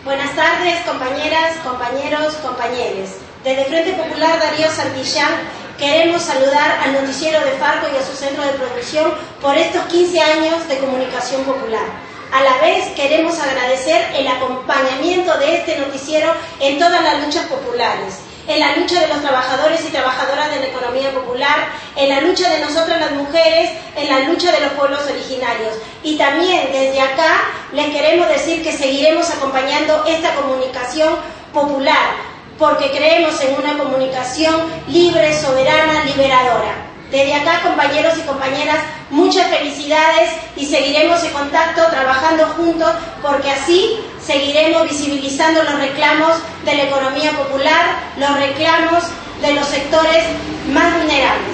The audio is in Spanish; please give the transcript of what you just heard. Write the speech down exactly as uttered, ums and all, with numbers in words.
Buenas tardes, compañeras, compañeros, compañeres. Desde Frente Popular Darío Santillán queremos saludar al noticiero de Farco y a su centro de producción por estos quince años de comunicación popular. A la vez queremos agradecer el acompañamiento de este noticiero en todas las luchas populares, en la lucha de los trabajadores y trabajadoras de la economía popular, en la lucha de nosotras las mujeres, en la lucha de los pueblos originarios. Y también desde acá les queremos decir que seguiremos acompañando esta comunicación popular, porque creemos en una comunicación libre, soberana, liberadora. Desde acá, compañeros y compañeras, muchas felicidades y seguiremos en contacto, trabajando juntos, porque así seguiremos visibilizando los reclamos de la economía popular, los reclamos de los sectores más vulnerables.